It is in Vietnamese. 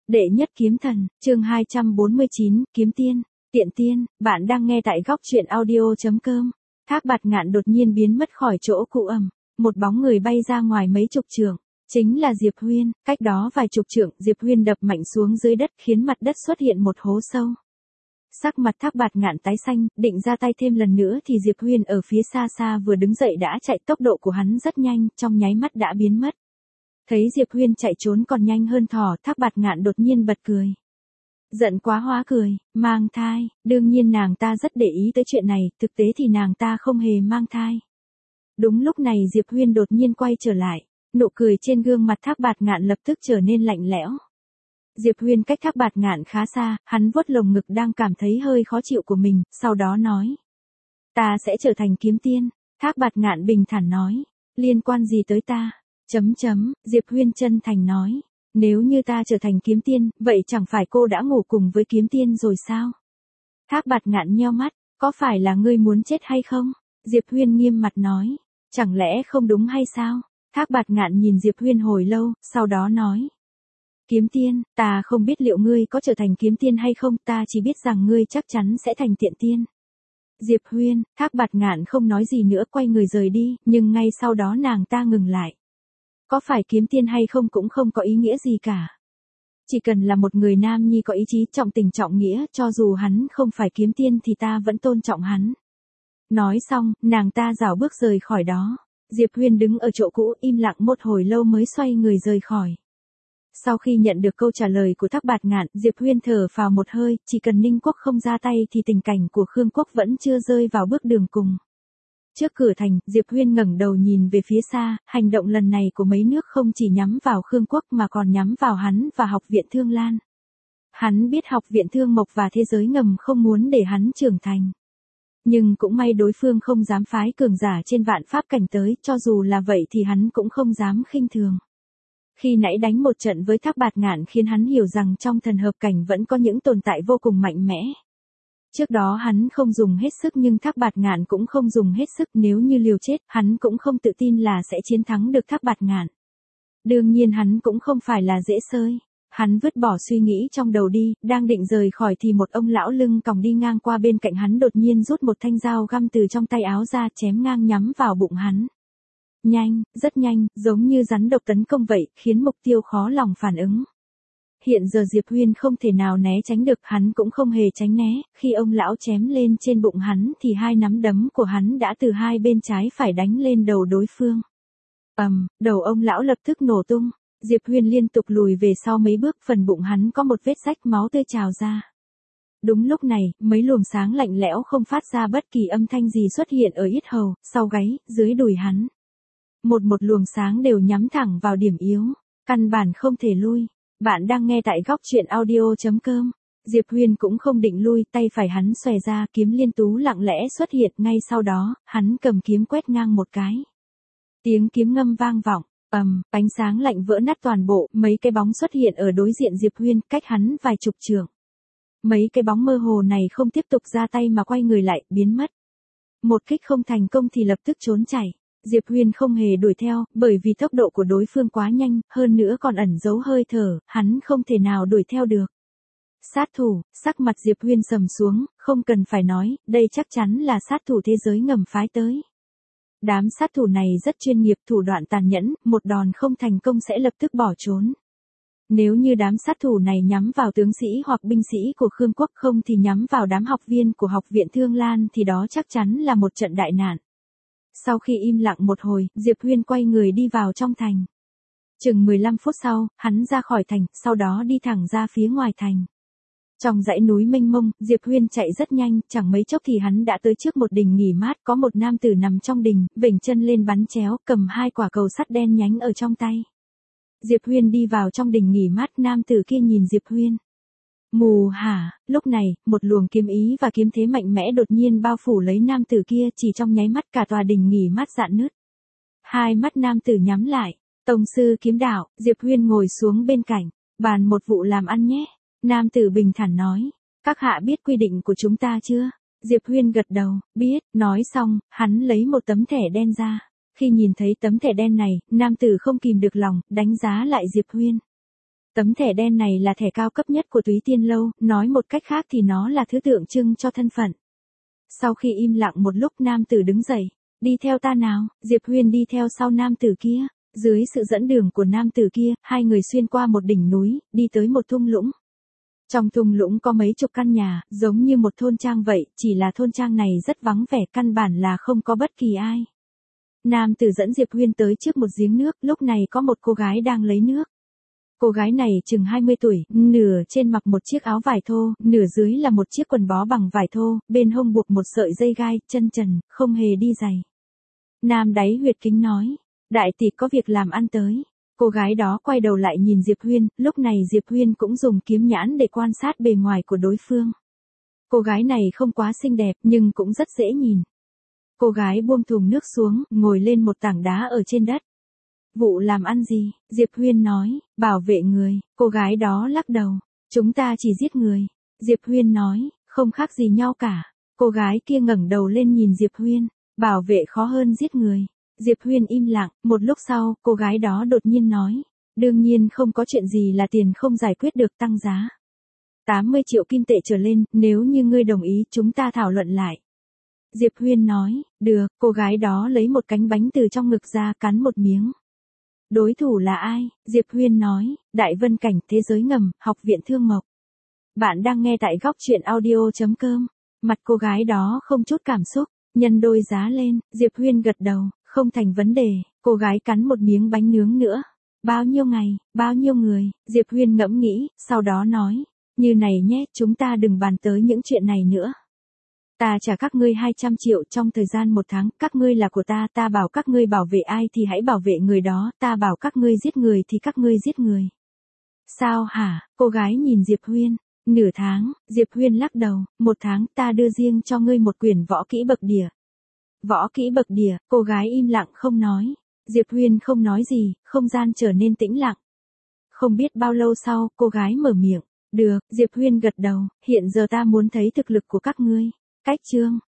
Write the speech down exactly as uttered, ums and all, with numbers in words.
Đệ nhất kiếm thần, chương hai trăm bốn mươi chín, kiếm tiên, tiện tiên, bạn đang nghe tại góc truyện audio.com. Thác Bạt Ngạn đột nhiên biến mất khỏi chỗ cũ ẩm, một bóng người bay ra ngoài mấy chục trượng, chính là Diệp Huyên, cách đó vài chục trượng, Diệp Huyên đập mạnh xuống dưới đất khiến mặt đất xuất hiện một hố sâu. Sắc mặt Thác Bạt Ngạn tái xanh, định ra tay thêm lần nữa thì Diệp Huyên ở phía xa xa vừa đứng dậy đã chạy, tốc độ của hắn rất nhanh, trong nháy mắt đã biến mất. Thấy Diệp Huyên chạy trốn còn nhanh hơn thỏ, Thác Bạt Ngạn đột nhiên bật cười. Giận quá hóa cười, mang thai, đương nhiên nàng ta rất để ý tới chuyện này, thực tế thì nàng ta không hề mang thai. Đúng lúc này Diệp Huyên đột nhiên quay trở lại, nụ cười trên gương mặt Thác Bạt Ngạn lập tức trở nên lạnh lẽo. Diệp Huyên cách Thác Bạt Ngạn khá xa, hắn vuốt lồng ngực đang cảm thấy hơi khó chịu của mình, sau đó nói. Ta sẽ trở thành kiếm tiên, Thác Bạt Ngạn bình thản nói, liên quan gì tới ta? Chấm chấm, Diệp Huyên chân thành nói, nếu như ta trở thành kiếm tiên, vậy chẳng phải cô đã ngủ cùng với kiếm tiên rồi sao? Thác Bạt Ngạn nheo mắt, có phải là ngươi muốn chết hay không? Diệp Huyên nghiêm mặt nói, chẳng lẽ không đúng hay sao? Thác Bạt Ngạn nhìn Diệp Huyên hồi lâu, sau đó nói. Kiếm tiên, ta không biết liệu ngươi có trở thành kiếm tiên hay không, ta chỉ biết rằng ngươi chắc chắn sẽ thành tiện tiên. Diệp Huyên, Thác Bạt Ngạn không nói gì nữa quay người rời đi, nhưng ngay sau đó nàng ta ngừng lại. Có phải kiếm tiên hay không cũng không có ý nghĩa gì cả. Chỉ cần là một người nam nhi có ý chí trọng tình trọng nghĩa, cho dù hắn không phải kiếm tiên thì ta vẫn tôn trọng hắn. Nói xong, nàng ta rảo bước rời khỏi đó. Diệp Huyên đứng ở chỗ cũ im lặng một hồi lâu mới xoay người rời khỏi. Sau khi nhận được câu trả lời của Thác Bạt Ngạn, Diệp Huyên thở phào một hơi, chỉ cần Ninh Quốc không ra tay thì tình cảnh của Khương Quốc vẫn chưa rơi vào bước đường cùng. Trước cửa thành, Diệp Huyên ngẩng đầu nhìn về phía xa, hành động lần này của mấy nước không chỉ nhắm vào Khương Quốc mà còn nhắm vào hắn và Học viện Thương Lan. Hắn biết Học viện Thương Mộc và thế giới ngầm không muốn để hắn trưởng thành. Nhưng cũng may đối phương không dám phái cường giả trên vạn pháp cảnh tới, cho dù là vậy thì hắn cũng không dám khinh thường. Khi nãy đánh một trận với Thác Bạt Ngạn khiến hắn hiểu rằng trong thần hợp cảnh vẫn có những tồn tại vô cùng mạnh mẽ. Trước đó hắn không dùng hết sức nhưng Thác Bạt Ngạn cũng không dùng hết sức, nếu như liều chết, hắn cũng không tự tin là sẽ chiến thắng được Thác Bạt Ngạn. Đương nhiên hắn cũng không phải là dễ sơi. Hắn vứt bỏ suy nghĩ trong đầu đi, đang định rời khỏi thì một ông lão lưng còng đi ngang qua bên cạnh hắn đột nhiên rút một thanh dao găm từ trong tay áo ra chém ngang nhắm vào bụng hắn. Nhanh, rất nhanh, giống như rắn độc tấn công vậy, khiến mục tiêu khó lòng phản ứng. Hiện giờ Diệp Huyên không thể nào né tránh được, hắn cũng không hề tránh né, khi ông lão chém lên trên bụng hắn thì hai nắm đấm của hắn đã từ hai bên trái phải đánh lên đầu đối phương. Ầm, um, đầu ông lão lập tức nổ tung, Diệp Huyên liên tục lùi về sau mấy bước, phần bụng hắn có một vết rách, máu tươi trào ra. Đúng lúc này, mấy luồng sáng lạnh lẽo không phát ra bất kỳ âm thanh gì xuất hiện ở yết hầu, sau gáy, dưới đùi hắn. Một một luồng sáng đều nhắm thẳng vào điểm yếu, căn bản không thể lui. Bạn đang nghe tại góc truyện audio.com. Diệp Huyên cũng không định lui, tay phải hắn xòe ra, kiếm liên tú lặng lẽ xuất hiện, ngay sau đó, hắn cầm kiếm quét ngang một cái. Tiếng kiếm ngâm vang vọng, ầm, um, ánh sáng lạnh vỡ nát toàn bộ, mấy cái bóng xuất hiện ở đối diện Diệp Huyên, cách hắn vài chục trượng. Mấy cái bóng mơ hồ này không tiếp tục ra tay mà quay người lại, biến mất. Một kích không thành công thì lập tức trốn chạy. Diệp Huyên không hề đuổi theo, bởi vì tốc độ của đối phương quá nhanh, hơn nữa còn ẩn giấu hơi thở, hắn không thể nào đuổi theo được. Sát thủ, sắc mặt Diệp Huyên sầm xuống, không cần phải nói, đây chắc chắn là sát thủ thế giới ngầm phái tới. Đám sát thủ này rất chuyên nghiệp, thủ đoạn tàn nhẫn, một đòn không thành công sẽ lập tức bỏ trốn. Nếu như đám sát thủ này nhắm vào tướng sĩ hoặc binh sĩ của Khương Quốc, không thì nhắm vào đám học viên của Học viện Thương Lan thì đó chắc chắn là một trận đại nạn. Sau khi im lặng một hồi, Diệp Huyên quay người đi vào trong thành. Chừng mười lăm phút sau, hắn ra khỏi thành, sau đó đi thẳng ra phía ngoài thành. Trong dãy núi mênh mông, Diệp Huyên chạy rất nhanh, chẳng mấy chốc thì hắn đã tới trước một đình nghỉ mát, có một nam tử nằm trong đình, vểnh chân lên bắn chéo, cầm hai quả cầu sắt đen nhánh ở trong tay. Diệp Huyên đi vào trong đình nghỉ mát, nam tử kia nhìn Diệp Huyên. Mù hả, lúc này, một luồng kiếm ý và kiếm thế mạnh mẽ đột nhiên bao phủ lấy nam tử kia, chỉ trong nháy mắt cả tòa đình nghỉ mát rạn nứt. Hai mắt nam tử nhắm lại, tông sư kiếm đạo, Diệp Huyên ngồi xuống bên cạnh, bàn một vụ làm ăn nhé. Nam tử bình thản nói, các hạ biết quy định của chúng ta chưa? Diệp Huyên gật đầu, biết, nói xong, hắn lấy một tấm thẻ đen ra. Khi nhìn thấy tấm thẻ đen này, nam tử không kìm được lòng, đánh giá lại Diệp Huyên. Tấm thẻ đen này là thẻ cao cấp nhất của Túy Tiên Lâu, nói một cách khác thì nó là thứ tượng trưng cho thân phận. Sau khi im lặng một lúc nam tử đứng dậy, đi theo ta nào, Diệp Huyên đi theo sau nam tử kia. Dưới sự dẫn đường của nam tử kia, hai người xuyên qua một đỉnh núi, đi tới một thung lũng. Trong thung lũng có mấy chục căn nhà, giống như một thôn trang vậy, chỉ là thôn trang này rất vắng vẻ, căn bản là không có bất kỳ ai. Nam tử dẫn Diệp Huyên tới trước một giếng nước, lúc này có một cô gái đang lấy nước. Cô gái này chừng hai mươi tuổi, nửa trên mặc một chiếc áo vải thô, nửa dưới là một chiếc quần bó bằng vải thô, bên hông buộc một sợi dây gai, chân trần, không hề đi giày. Nam đáy huyệt kính nói, đại tỷ có việc làm ăn tới. Cô gái đó quay đầu lại nhìn Diệp Huyên, lúc này Diệp Huyên cũng dùng kiếm nhãn để quan sát bề ngoài của đối phương. Cô gái này không quá xinh đẹp nhưng cũng rất dễ nhìn. Cô gái buông thùng nước xuống, ngồi lên một tảng đá ở trên đất. Vụ làm ăn gì? Diệp Huyên nói, bảo vệ người. Cô gái đó lắc đầu, chúng ta chỉ giết người. Diệp Huyên nói, không khác gì nhau cả. Cô gái kia ngẩng đầu lên nhìn Diệp Huyên, bảo vệ khó hơn giết người. Diệp Huyên im lặng, một lúc sau, cô gái đó đột nhiên nói, đương nhiên không có chuyện gì là tiền không giải quyết được, tăng giá. tám mươi triệu kim tệ trở lên, nếu như ngươi đồng ý chúng ta thảo luận lại. Diệp Huyên nói, được, cô gái đó lấy một cánh bánh từ trong ngực ra cắn một miếng. Đối thủ là ai? Diệp Huyên nói, Đại Vân Cảnh, Thế Giới Ngầm, Học viện Thương Mộc. Bạn đang nghe tại góc truyện audio chấm com. Mặt cô gái đó không chút cảm xúc, nhân đôi giá lên, Diệp Huyên gật đầu, không thành vấn đề, cô gái cắn một miếng bánh nướng nữa. Bao nhiêu ngày, bao nhiêu người, Diệp Huyên ngẫm nghĩ, sau đó nói, như này nhé, chúng ta đừng bàn tới những chuyện này nữa. Ta trả các ngươi hai trăm triệu trong thời gian một tháng, các ngươi là của ta, ta bảo các ngươi bảo vệ ai thì hãy bảo vệ người đó, ta bảo các ngươi giết người thì các ngươi giết người. Sao hả? Cô gái nhìn Diệp Huyên, nửa tháng, Diệp Huyên lắc đầu, một tháng ta đưa riêng cho ngươi một quyển võ kỹ bậc địa. Võ kỹ bậc địa, cô gái im lặng không nói. Diệp Huyên không nói gì, không gian trở nên tĩnh lặng. Không biết bao lâu sau, cô gái mở miệng, được, Diệp Huyên gật đầu, hiện giờ ta muốn thấy thực lực của các ngươi. Cách chương